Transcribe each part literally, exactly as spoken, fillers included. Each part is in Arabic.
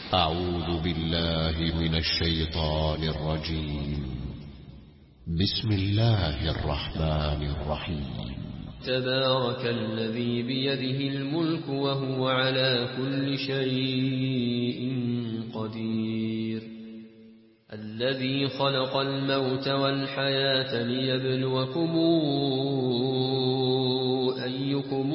أعوذ بالله من الشيطان الرجيم. بسم الله الرحمن الرحيم. تبارك الذي بيده الملك وهو على كل شيء قدير. الذي خلق الموت والحياة ليبلوكم أيكم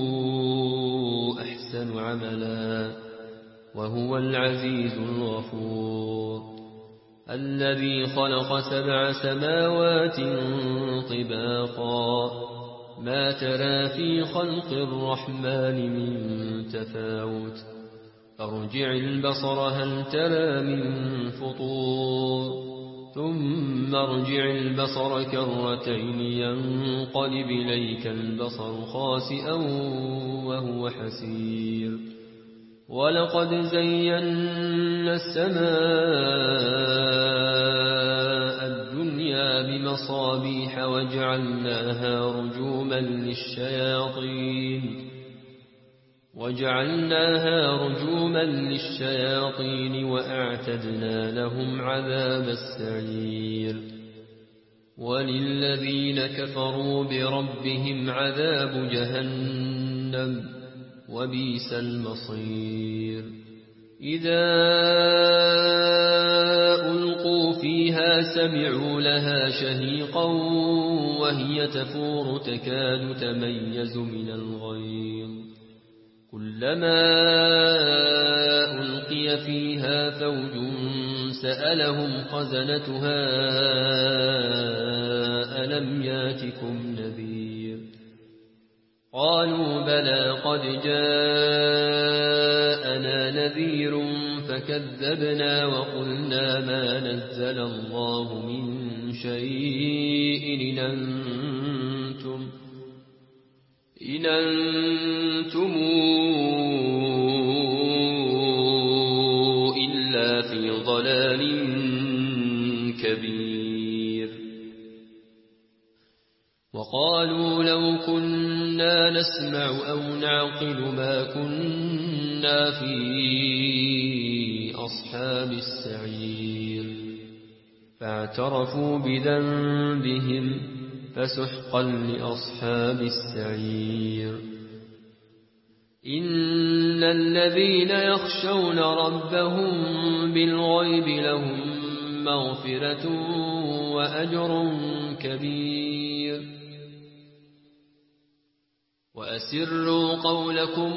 أحسن عملا وهو العزيز الغفور. الذي خلق سبع سماوات طباقا ما ترى في خلق الرحمن من تفاوت فارجع البصر هل ترى من فطور ثم ارجع البصر كرتين ينقلب إليك البصر خاسئا وهو حسير. ولقد زينا السماء الدنيا بمصابيح وجعلناها رجوما للشياطين وجعلناها رجوما للشياطين وأعتدنا لهم عذاب السعير. وللذين كفروا بربهم عذاب جهنم وبئس المصير. إذا ألقوا فيها سمعوا لها شهيقا وهي تفور تكاد تميز من الغيظ كلما ألقي فيها فوج سألهم خزنتها ألم ياتكم نذير قالوا بلى قد جاءنا نذير فكذبنا وقلنا ما نزل الله من شيء إن أنتم إن أنتم إلا في ضلال كبير. وقالوا لو كنا نسمع أو نعقل ما كنا في أصحاب السعير فاعترفوا بذنبهم فسحقا لأصحاب السعير. إن الذين يخشون ربهم بالغيب لهم مغفرة وأجر كبير. وأسروا قولكم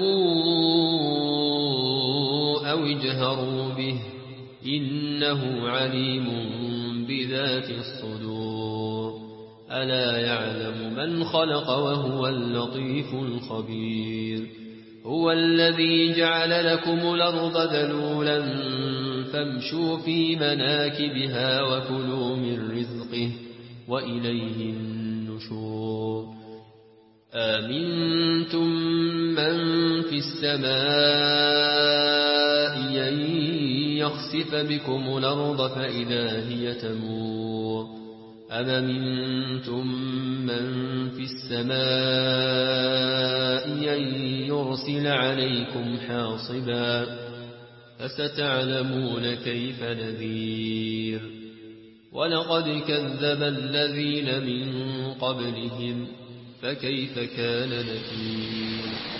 أو اجهروا به إنه عليم بذات الصدور. ألا يعلم من خلق وهو اللطيف الخبير. هو الذي جعل لكم الأرض ذلولا فامشوا في مناكبها وكلوا من رزقه وإليه النشور. آمنتم من في السماء أن يخسف بكم الأرض فإذا هي تمور أم أمنتم من في السماء أن يرسل عليكم حاصبا فستعلمون كيف نذير. ولقد كذب الذين من قبلهم فكيف كان نكير.